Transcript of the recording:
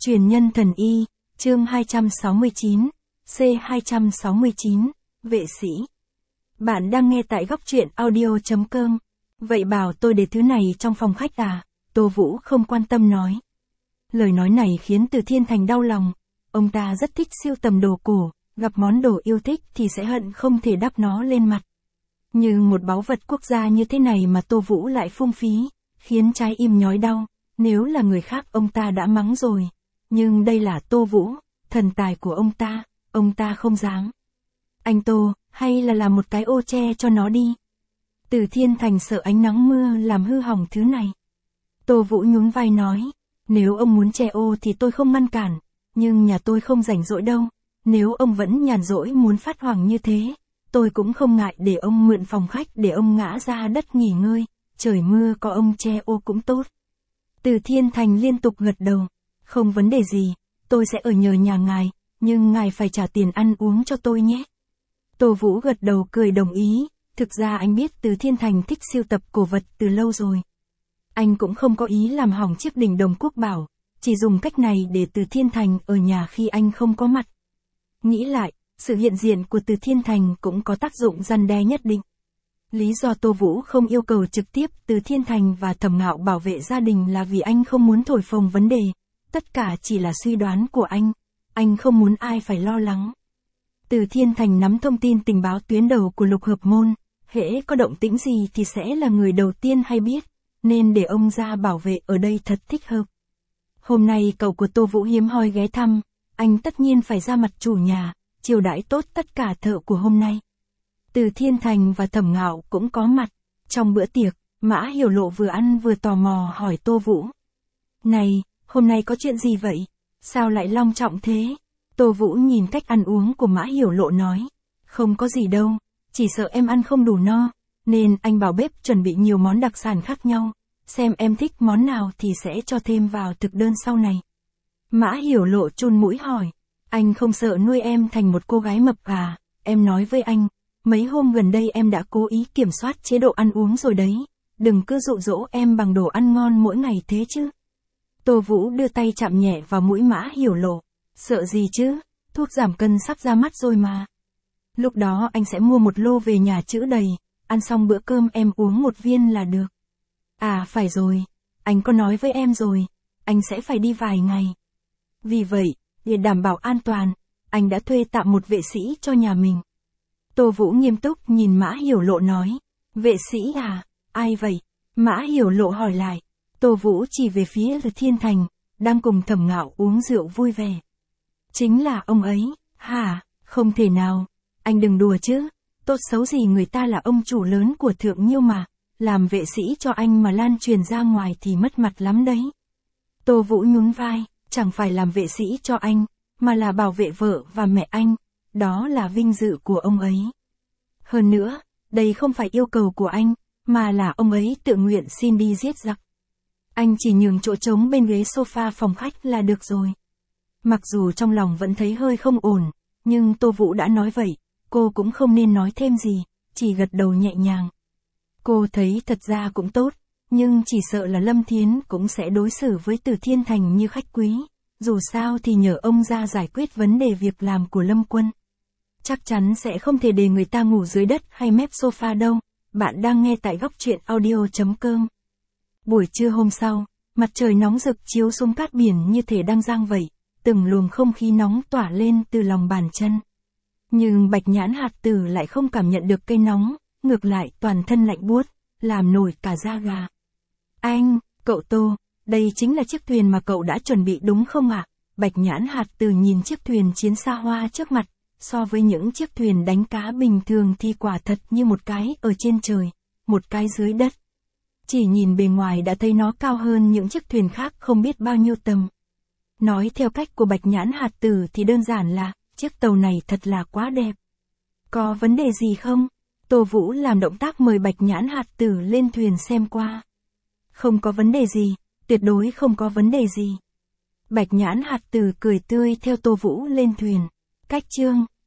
Truyền nhân thần y, chương 269, C269, vệ sĩ. Bạn đang nghe tại góc truyện audio.com. Vậy bảo tôi để thứ này trong phòng khách à? Tô Vũ không quan tâm nói. Lời nói này khiến Từ Thiên Thành đau lòng. Ông ta rất thích sưu tầm đồ cổ, gặp món đồ yêu thích thì sẽ hận không thể đắp nó lên mặt. Nhưng một báu vật quốc gia như thế này mà Tô Vũ lại phung phí, khiến trái im nhói đau. Nếu là người khác ông ta đã mắng rồi. Nhưng đây là Tô Vũ, thần tài của ông ta không dám. Anh Tô, hay là làm một cái ô che cho nó đi. Từ Thiên Thành sợ ánh nắng mưa làm hư hỏng thứ này. Tô Vũ nhún vai nói, nếu ông muốn che ô thì tôi không ngăn cản, nhưng nhà tôi không rảnh rỗi đâu. Nếu ông vẫn nhàn rỗi muốn phát hoảng như thế, tôi cũng không ngại để ông mượn phòng khách để ông ngã ra đất nghỉ ngơi, trời mưa có ông che ô cũng tốt. Từ Thiên Thành liên tục gật đầu, không vấn đề gì, tôi sẽ ở nhờ nhà ngài, nhưng ngài phải trả tiền ăn uống cho tôi nhé. Tô Vũ gật đầu cười đồng ý, thực ra anh biết Từ Thiên Thành thích sưu tập cổ vật từ lâu rồi. Anh cũng không có ý làm hỏng chiếc đình đồng quốc bảo, chỉ dùng cách này để Từ Thiên Thành ở nhà khi anh không có mặt. Nghĩ lại, sự hiện diện của Từ Thiên Thành cũng có tác dụng răn đe nhất định. Lý do Tô Vũ không yêu cầu trực tiếp Từ Thiên Thành và Thẩm Ngạo bảo vệ gia đình là vì anh không muốn thổi phồng vấn đề, tất cả chỉ là suy đoán của anh không muốn ai phải lo lắng. Từ Thiên Thành nắm thông tin tình báo tuyến đầu của Lục Hợp Môn, hễ có động tĩnh gì thì sẽ là người đầu tiên hay biết, nên để ông ra bảo vệ ở đây thật thích hợp. Hôm nay cậu của Tô Vũ hiếm hoi ghé thăm, anh tất nhiên phải ra mặt chủ nhà, chiêu đãi tốt tất cả thợ của hôm nay. Từ Thiên Thành và Thẩm Ngạo cũng có mặt. Trong bữa tiệc, Mã Hiểu Lộ vừa ăn vừa tò mò hỏi Tô Vũ. Này, hôm nay có chuyện gì vậy? Sao lại long trọng thế? Tô Vũ nhìn cách ăn uống của Mã Hiểu Lộ nói. Không có gì đâu, chỉ sợ em ăn không đủ no, nên anh bảo bếp chuẩn bị nhiều món đặc sản khác nhau. Xem em thích món nào thì sẽ cho thêm vào thực đơn sau này. Mã Hiểu Lộ chun mũi hỏi. Anh không sợ nuôi em thành một cô gái mập à? Em nói với anh. Mấy hôm gần đây em đã cố ý kiểm soát chế độ ăn uống rồi đấy, đừng cứ dụ dỗ em bằng đồ ăn ngon mỗi ngày thế chứ. Tô Vũ đưa tay chạm nhẹ vào mũi Mã Hiểu Lộ, sợ gì chứ, thuốc giảm cân sắp ra mắt rồi mà. Lúc đó anh sẽ mua một lô về nhà trữ đầy, ăn xong bữa cơm em uống một viên là được. À phải rồi, anh có nói với em rồi, anh sẽ phải đi vài ngày. Vì vậy, để đảm bảo an toàn, anh đã thuê tạm một vệ sĩ cho nhà mình. Tô Vũ nghiêm túc nhìn Mã Hiểu Lộ nói, vệ sĩ à, ai vậy? Mã Hiểu Lộ hỏi lại. Tô Vũ chỉ về phía Từ Thiên Thành, đang cùng Thẩm Ngạo uống rượu vui vẻ. Chính là ông ấy, hả? Không thể nào, anh đừng đùa chứ, tốt xấu gì người ta là ông chủ lớn của Thượng Nhiêu mà, làm vệ sĩ cho anh mà lan truyền ra ngoài thì mất mặt lắm đấy. Tô Vũ nhún vai, chẳng phải làm vệ sĩ cho anh, mà là bảo vệ vợ và mẹ anh. Đó là vinh dự của ông ấy. Hơn nữa, đây không phải yêu cầu của anh, mà là ông ấy tự nguyện xin đi giết giặc. Anh chỉ nhường chỗ trống bên ghế sofa phòng khách là được rồi. Mặc dù trong lòng vẫn thấy hơi không ổn, nhưng Tô Vũ đã nói vậy, cô cũng không nên nói thêm gì, chỉ gật đầu nhẹ nhàng. Cô thấy thật ra cũng tốt, nhưng chỉ sợ là Lâm Thiến cũng sẽ đối xử với Từ Thiên Thành như khách quý. Dù sao thì nhờ ông ra giải quyết vấn đề việc làm của Lâm Quân. Chắc chắn sẽ không thể để người ta ngủ dưới đất hay mép sofa đâu. Bạn đang nghe tại góc truyện audio.com. Buổi trưa hôm sau, mặt trời nóng rực chiếu xuống cát biển như thể đang giăng vậy, từng luồng không khí nóng tỏa lên từ lòng bàn chân. Nhưng Bạch Nhãn Hạt Tử lại không cảm nhận được cây nóng, ngược lại toàn thân lạnh buốt, làm nổi cả da gà. Anh, cậu Tô, đây chính là chiếc thuyền mà cậu đã chuẩn bị đúng không ạ? Bạch Nhãn Hạt Tử nhìn chiếc thuyền chiến xa hoa trước mặt. So với những chiếc thuyền đánh cá bình thường thì quả thật như một cái ở trên trời, một cái dưới đất. Chỉ nhìn bề ngoài đã thấy nó cao hơn những chiếc thuyền khác không biết bao nhiêu tầm. Nói theo cách của Bạch Nhãn Hạt Tử thì đơn giản là, chiếc tàu này thật là quá đẹp. Có vấn đề gì không? Tô Vũ làm động tác mời Bạch Nhãn Hạt Tử lên thuyền xem qua. Không có vấn đề gì, tuyệt đối không có vấn đề gì. Bạch Nhãn Hạt Tử cười tươi theo Tô Vũ lên thuyền. Cách chương